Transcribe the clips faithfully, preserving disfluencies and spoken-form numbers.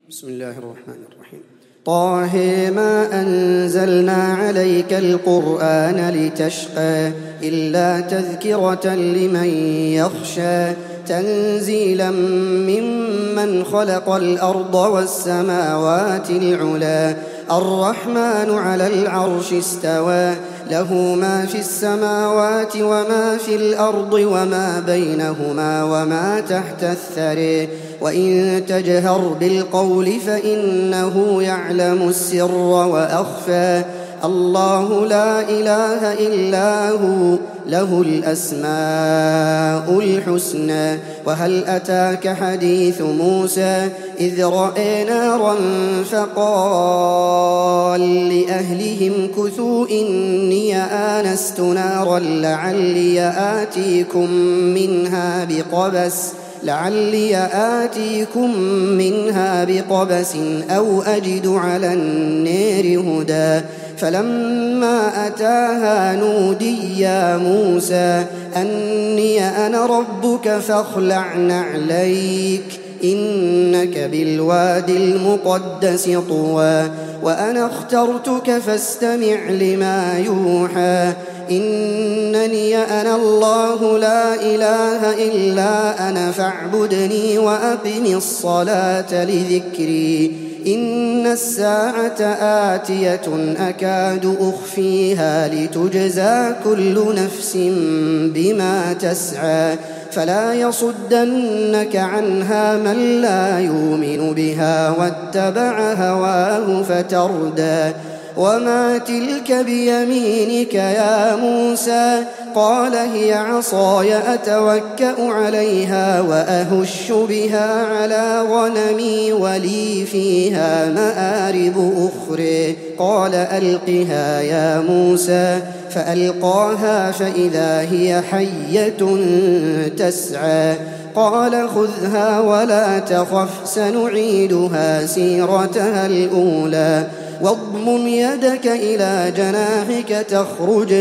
بسم الله الرحمن الرحيم. طه ما أنزلنا عليك القرآن لتشقى إلا تذكرة لمن يخشى تنزيلا ممن خلق الأرض والسماوات العلا الرحمن على العرش استوى له ما في السماوات وما في الأرض وما بينهما وما تحت الثرى وإن تجهر بالقول فإنه يعلم السر وأخفى الله لا إله إلا هو له الأسماء الحسنى. وهل أتاك حديث موسى إذ رأى نارا فقال لأهلهم كثوا إني آنست نارا لعلي آتيكم منها بقبس لعلي آتيكم منها بقبس أو أجد على النار هدى فلما أتاها نودي يا موسى أني أنا ربك فاخلع نعليك إنك بالوادي المقدس طوى وأنا اخترتك فاستمع لما يوحى إنني أنا الله لا إله إلا أنا فاعبدني وأقم الصلاة لذكري إن الساعة آتية أكاد أخفيها لتجزى كل نفس بما تسعى فلا يصدنك عنها من لا يؤمن بها واتبع هواه فتردى وما تلك بيمينك يا موسى قال هي عصاي أتوكأ عليها وأهش بها على غنمي ولي فيها مآرب أخرى قال ألقها يا موسى فألقاها فإذا هي حية تسعى قال خذها ولا تخف سنعيدها سيرتها الأولى واضمم يدك إلى جناحك تخرج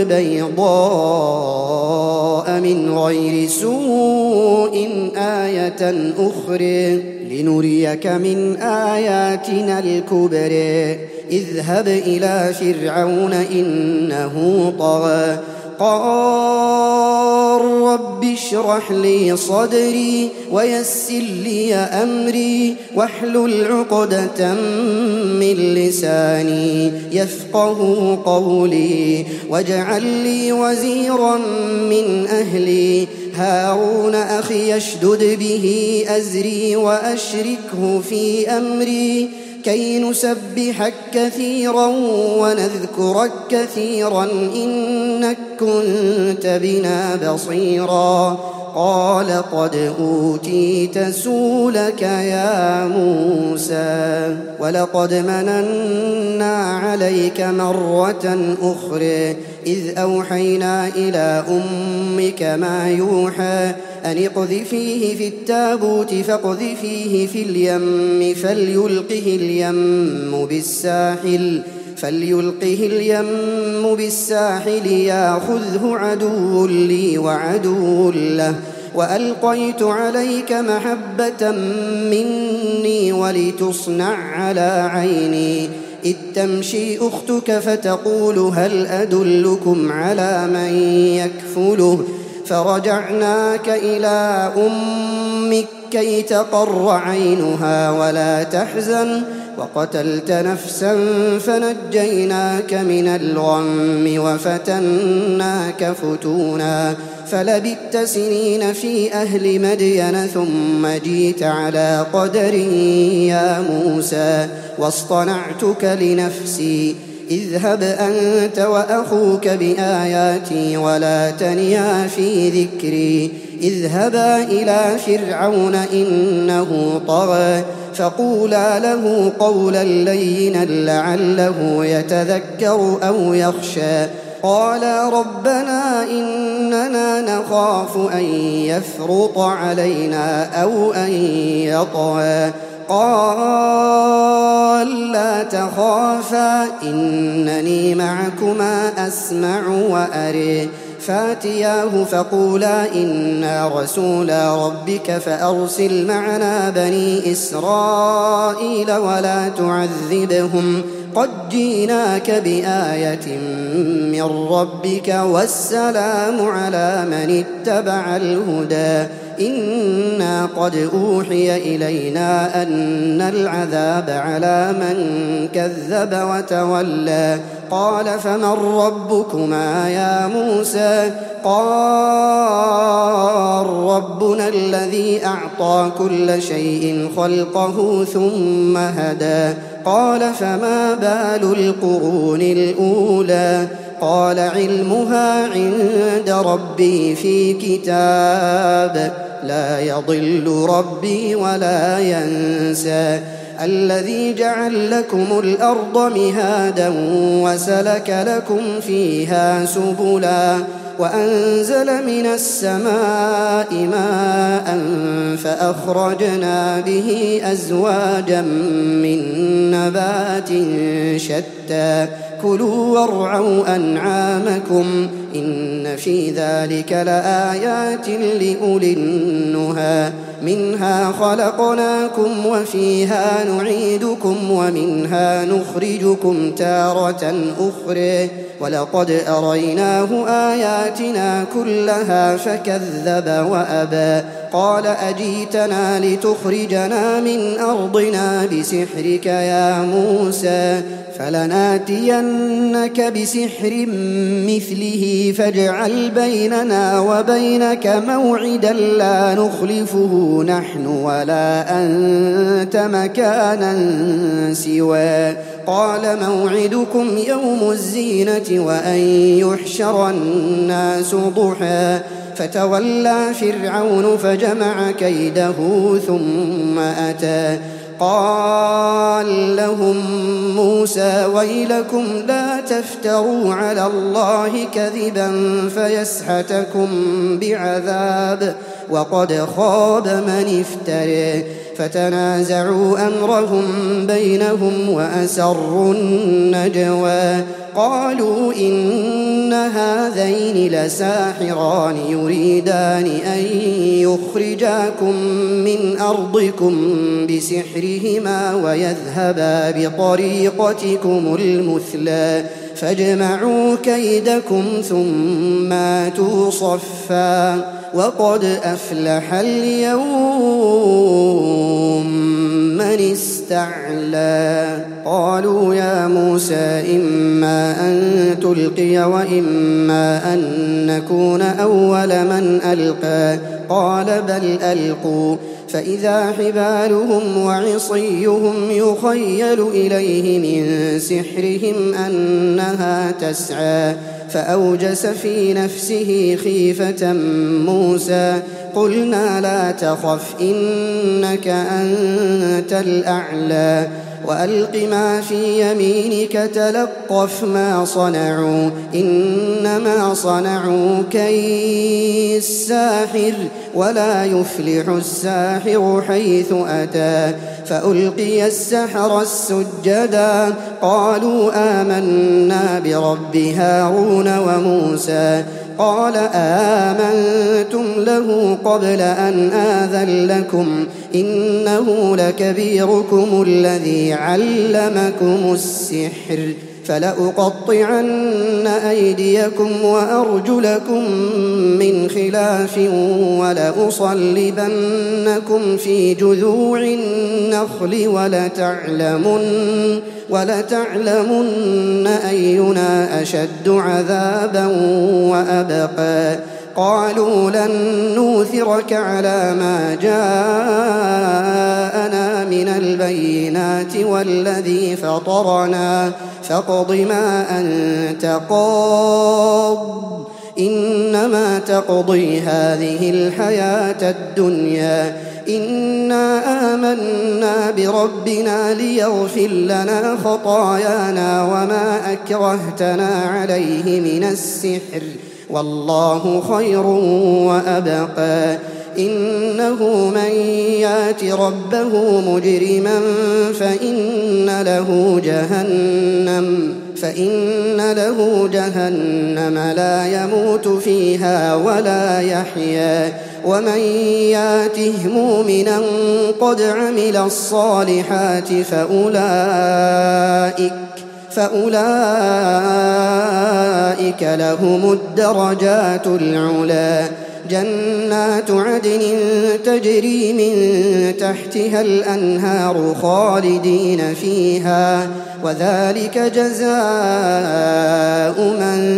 بيضاء من غير سوء آية أخرى لنريك من آياتنا الكبرى اذهب إلى فرعون إنه طغى قال رب اشرح لي صدري ويسر لي أمري واحلل عقدة من لساني يفقه قولي واجعل لي وزيرا من أهلي هارون أخي اشدد به أزري وأشركه في أمري كي نسبحك كثيرا ونذكرك كثيرا إنك كنت بنا بصيرا قال قد أوتيت سؤلك يا موسى ولقد مننا عليك مرة أخرى إذ أوحينا إلى أمك ما يوحى أن اقذفيه في التابوت فاقذفيه في اليم فليلقه اليم بالساحل فليلقه اليم بالساحل ياخذه عدو لي وعدو له وألقيت عليك محبة مني ولتصنع على عيني إذ تمشي أختك فتقول هل أدلكم على من يكفله فرجعناك إلى أمك كي تقر عينها ولا تحزن وقتلت نفسا فنجيناك من الغم وفتناك فتونا فلبثت سنين في أهل مدين ثم جيت على قدر يا موسى واصطنعتك لنفسي اذهب أنت وأخوك بآياتي ولا تنيا في ذكري اذهبا إلى فرعون إنه طغى فقولا له قولا لينا لعله يتذكر أو يخشى قالا ربنا إننا نخاف أن يفرط علينا أو أن يطغى قال لا تخافا إنني معكما أسمع وأري فاتياه فقولا إنا رسولا ربك فأرسل معنا بني إسرائيل ولا تعذبهم قد جئناك بآية من ربك والسلام على من اتبع الهدى إنا قد أوحي إلينا أن العذاب على من كذب وتولى قال فمن ربكما يا موسى قال ربنا الذي أعطى كل شيء خلقه ثم هدى قال فما بال القرون الأولى قال علمها عند ربي في كتاب لا يضل ربي ولا ينسى الذي جعل لكم الأرض مهادا وسلك لكم فيها سبلا وأنزل من السماء ماء فأخرجنا به أزواجا من نبات شتى كلوا وارعوا أنعامكم إن في ذلك لآيات لأولي النهى منها خلقناكم وفيها نعيدكم ومنها نخرجكم تارة أخرى ولقد أريناه آياتنا كلها فكذب وأبى قال أجيتنا لتخرجنا من أرضنا بسحرك يا موسى فلناتينك بسحر مثله فاجعل بيننا وبينك موعدا لا نخلفه نحن ولا أنت مكانا سوى قال موعدكم يوم الزينة وأن يحشر الناس ضحى فتولى فرعون فجمع كيده ثم أتى قال لهم موسى ويلكم لا تفتروا على الله كذبا فيسحتكم بعذاب وقد خاب من افترى فتنازعوا أمرهم بينهم وأسروا النجوى قالوا إن هذين لساحران يريدان أن يخرجاكم من أرضكم بسحرهما ويذهبا بطريقتكم المثلى فاجمعوا كيدكم ثم آتوا صفا وقد أفلح اليوم من استعلى قالوا يا موسى إما أن تلقي وإما أن نكون أول من ألقى قال بل ألقوا فإذا حبالهم وعصيهم يخيل إليه من سحرهم أنها تسعى فأوجس في نفسه خيفة موسى قلنا لا تخف إنك أنت الأعلى وألق ما في يمينك تلقف ما صنعوا إنما صنعوا كيد ساحر ولا يفلح الساحر حيث أتى فألقي السحرة السجدا قالوا آمنا برب هارون وموسى قال آمنتم له قبل أن آذن لكم إنه لكبيركم الذي علمكم السحر فلأقطعن أيديكم وأرجلكم من خلاف ولأصلبنكم في جذوع النخل ولتعلمن, ولتعلمن أينا أشد عذابا وأبقى قالوا لن نوثرك على ما جاءنا من البينات والذي فطرنا فاقض ما أنت قاض إنما تقضي هذه الحياة الدنيا إنا آمنا بربنا ليغفر لنا خطايانا وما أكرهتنا عليه من السحر والله خير وأبقى إنه من يات ربه مجرما فإن له جهنم فإن له جهنم لا يموت فيها ولا يحيا ومن ياته مؤمنا قد عمل الصالحات فأولئك فأولئك لهم الدرجات العلى جنات عدن تجري من تحتها الأنهار خالدين فيها وذلك جزاء من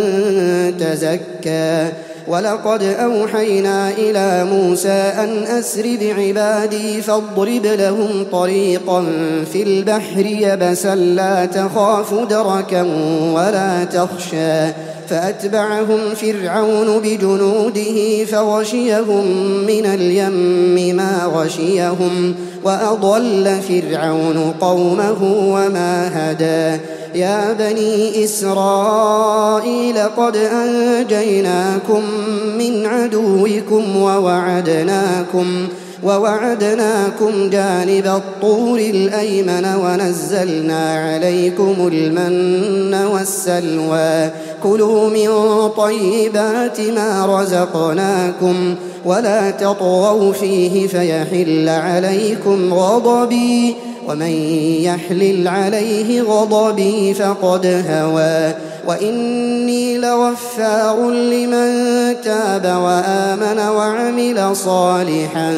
تزكى ولقد أوحينا إلى موسى أن أسر بعبادي فاضرب لهم طريقا في البحر يبسا لا تخاف دركا ولا تخشى فأتبعهم فرعون بجنوده فغشيهم من اليم ما غشيهم وأضل فرعون قومه وما هدى يا بني إسرائيل قد أنجيناكم من عدوكم ووعدناكم ووعدناكم جانب الطور الأيمن ونزلنا عليكم المن والسلوى كلوا من طيبات ما رزقناكم ولا تطغوا فيه فيحل عليكم غضبي ومن يحلل عليه غضبي فقد هوى وإني لغفار لمن تاب وآمن وعمل صالحا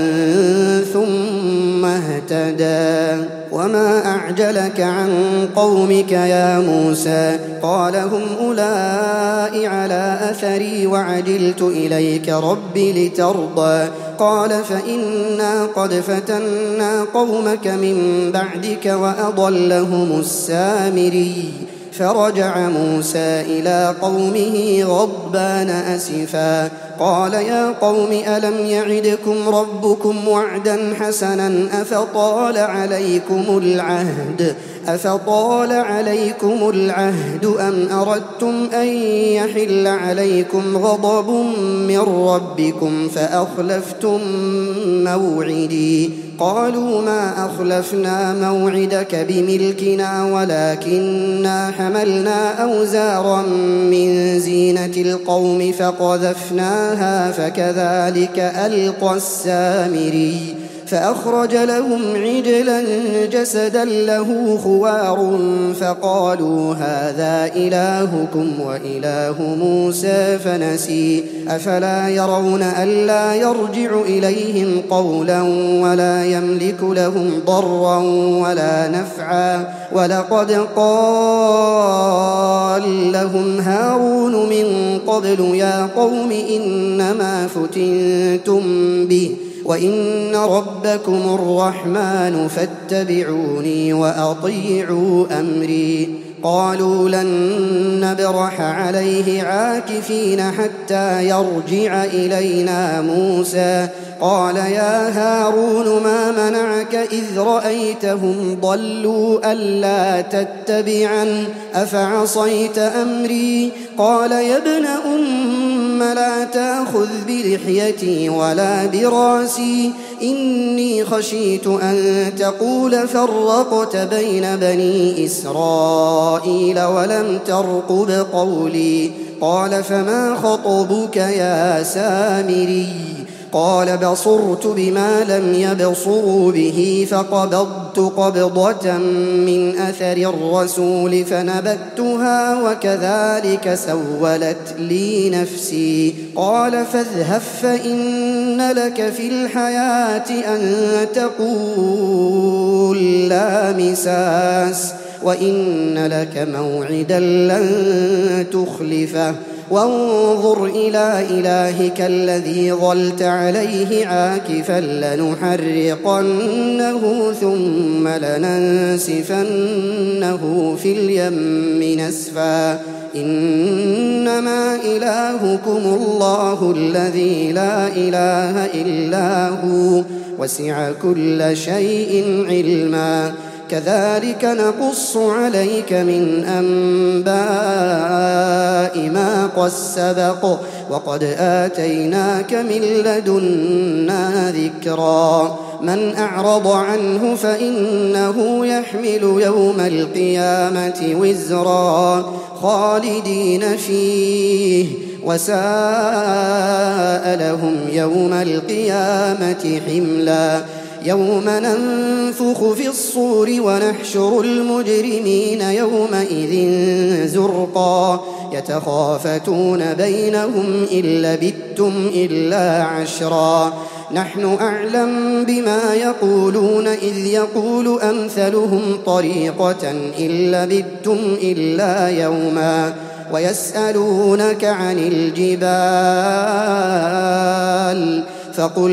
ثم اهتدى وما أعجلك عن قومك يا موسى قال هم أولئك على أثري وعجلت إليك رب لترضى قال فإنا قد فتنا قومك من بعدك وأضلهم السامري فرجع موسى إلى قومه غضبان أسفا قال يا قوم ألم يعدكم ربكم وعدا حسنا أفطال عليكم العهد أفطال عليكم العهد أم أردتم أن يحل عليكم غضب من ربكم فأخلفتم موعدي قالوا ما أخلفنا موعدك بملكنا ولكننا حملنا أوزارا من زينة القوم فقذفناها فكذلك ألقى السامري فأخرج لهم عجلا جسدا له خوار فقالوا هذا إلهكم وإله موسى فنسي أفلا يرون ألا يرجع إليهم قولا ولا يملك لهم ضرا ولا نفعا ولقد قال لهم هارون من قبل يا قوم إنما فتنتم به وإن ربكم الرحمن فاتبعوني وأطيعوا أمري قالوا لن نبرح عليه عاكفين حتى يرجع إلينا موسى قال يا هارون ما منعك إذ رأيتهم ضلوا ألا تتبعن أفعصيت أمري قال يا ابن أم لا تأخذ بلحيتي ولا براسي إني خشيت أن تقول فرقت بين بني إسرائيل ولم ترقب قولي قال فما خطبك يا سامري قال بصرت بما لم يبصروا به فقبضت قبضة من أثر الرسول فنبذتها وكذلك سولت لي نفسي قال فاذهب فإن لك في الحياة أن تقول لا مساس وإن لك موعدا لن تخلفه وانظر إلى إلهك الذي ظلت عليه عاكفا لنحرقنه ثم لننسفنه في اليم نسفا إنما إلهكم الله الذي لا إله إلا هو وسع كل شيء علما كذلك نقص عليك من أنباء ما قد سبق وقد آتيناك من لدنا ذكرا من أعرض عنه فإنه يحمل يوم القيامة وزرا خالدين فيه وساء لهم يوم القيامة حملا يوم ننفخ في الصور ونحشر المجرمين يومئذ زرقا يتخافتون بينهم إن لبثتم إلا عشرا نحن أعلم بما يقولون إذ يقول أمثلهم طريقة إن لبثتم إلا يوما ويسألونك عن الجبال فقل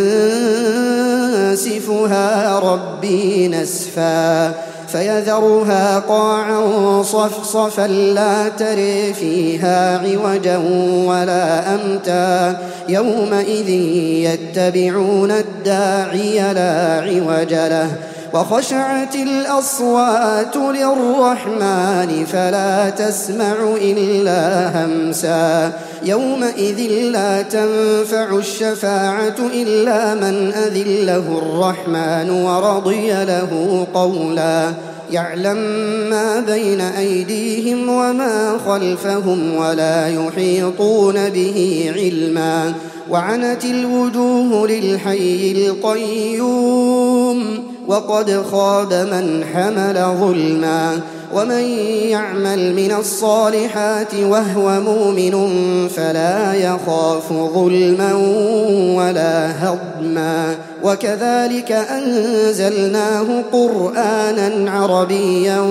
ينسفها ربي نسفا فيذرها قاعا صفصفا لا تري فيها عوجا ولا أمتا يومئذ يتبعون الداعي لا عوج له وخشعت الأصوات للرحمن فلا تسمع إلا همسا يومئذ لا تنفع الشفاعة إلا من أذن له الرحمن ورضي له قولا يعلم ما بين أيديهم وما خلفهم ولا يحيطون به علما وعنت الوجوه للحي القيوم وقد خاب من حمل ظلما ومن يعمل من الصالحات وهو مؤمن فلا يخاف ظلما ولا هضما وكذلك أنزلناه قرآنا عربيا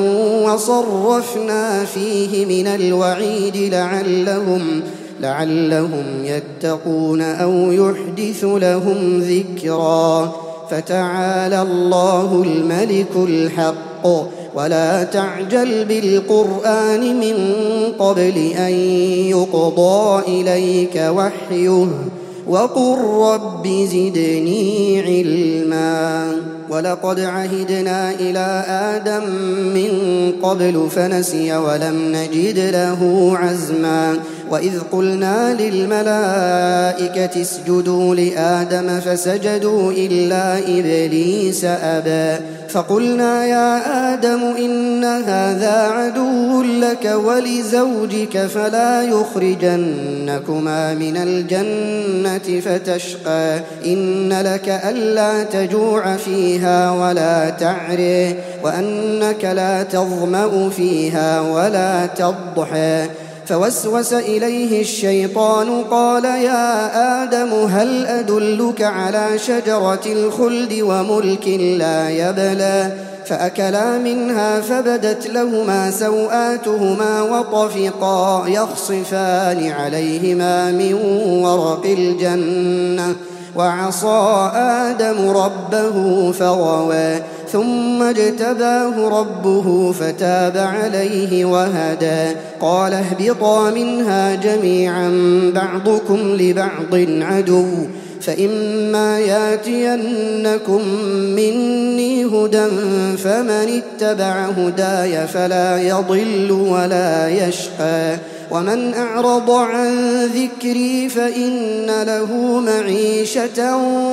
وصرفنا فيه من الوعيد لعلهم لعلهم يتقون أو يحدث لهم ذكرا فتعالى الله الملك الحق ولا تعجل بالقرآن من قبل أن يقضى إليك وحيه وقل رب زدني علما ولقد عهدنا إلى آدم من قبل فنسي ولم نجد له عزما وإذ قلنا للملائكة اسجدوا لآدم فسجدوا إلا إبليس أبى فقلنا يا آدم إن هذا عدو لك ولزوجك فلا يخرجنكما من الجنة فتشقى إن لك ألا تجوع فيها ولا تعري وأنك لا تظمأ فيها ولا تضحى فوسوس إليه الشيطان قال يا آدم هل أدلك على شجرة الخلد وملك لا يبلى فأكلا منها فبدت لهما سوآتهما وطفقا يخصفان عليهما من ورق الجنة وعصى آدم ربه فغوى ثم اجتباه ربه فتاب عليه وهدى قال اهبطا منها جميعا بعضكم لبعض عدو فإما ياتينكم مني هدى فمن اتبع هداي فلا يضل ولا يشقى ومن أعرض عن ذكري فإن له معيشة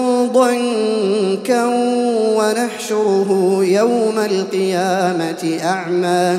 ضنكا ونحشره يوم القيامة أعمى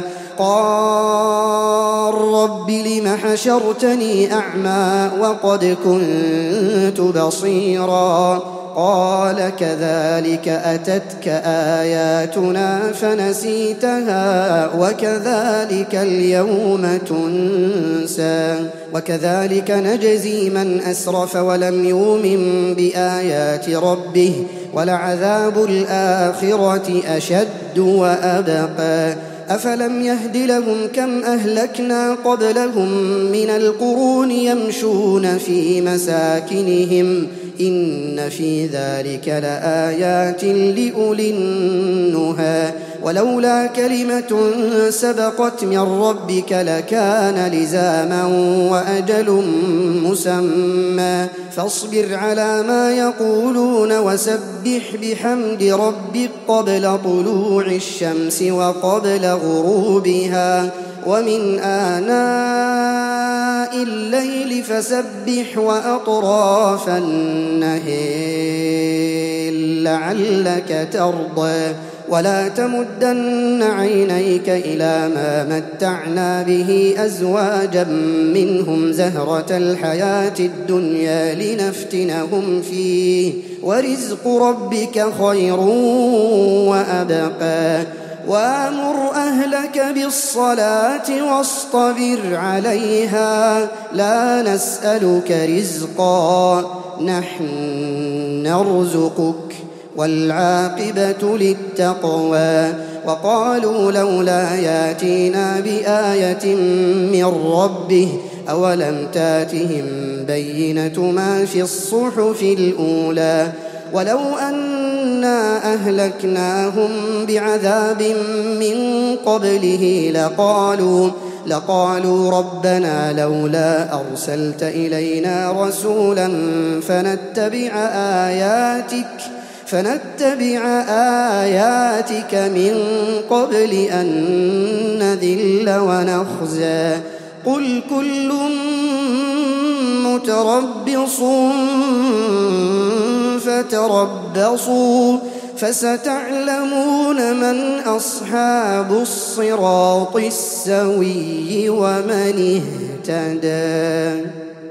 قال رب لم حشرتني أعمى وقد كنت بصيرا قال كذلك أتتك آياتنا فنسيتها وكذلك اليوم تنسى وكذلك نجزي من أسرف ولم يؤمن بآيات ربه ولعذاب الآخرة أشد وأبقى أفلم يهد لهم كم أهلكنا قبلهم من القرون يمشون في مساكنهم إن في ذلك لآيات لأولي النهى ولولا كلمة سبقت من ربك لكان لزاما وأجل مسمى فاصبر على ما يقولون وسبح بحمد ربك قبل طلوع الشمس وقبل غروبها ومن آناء الليل فسبح وأطراف النهار لعلك ترضى ولا تمدن عينيك إلى ما متعنا به أزواجا منهم زهرة الحياة الدنيا لنفتنهم فيه ورزق ربك خير وأبقى وأمر أهلك بالصلاة واصطبر عليها لا نسألك رزقا نحن نرزقك والعاقبة للتقوى وقالوا لولا ياتينا بآية من ربه أولم تاتهم بينة ما في الصحف الأولى ولو أنا أهلكناهم بعذاب من قبله لقالوا لقالوا ربنا لولا أرسلت إلينا رسولا فنتبع آياتك فنتبع آياتك من قبل أن نذل ونخزى قل كل متربص فتربصوا فستعلمون من أصحاب الصراط السوي ومن اهتدى.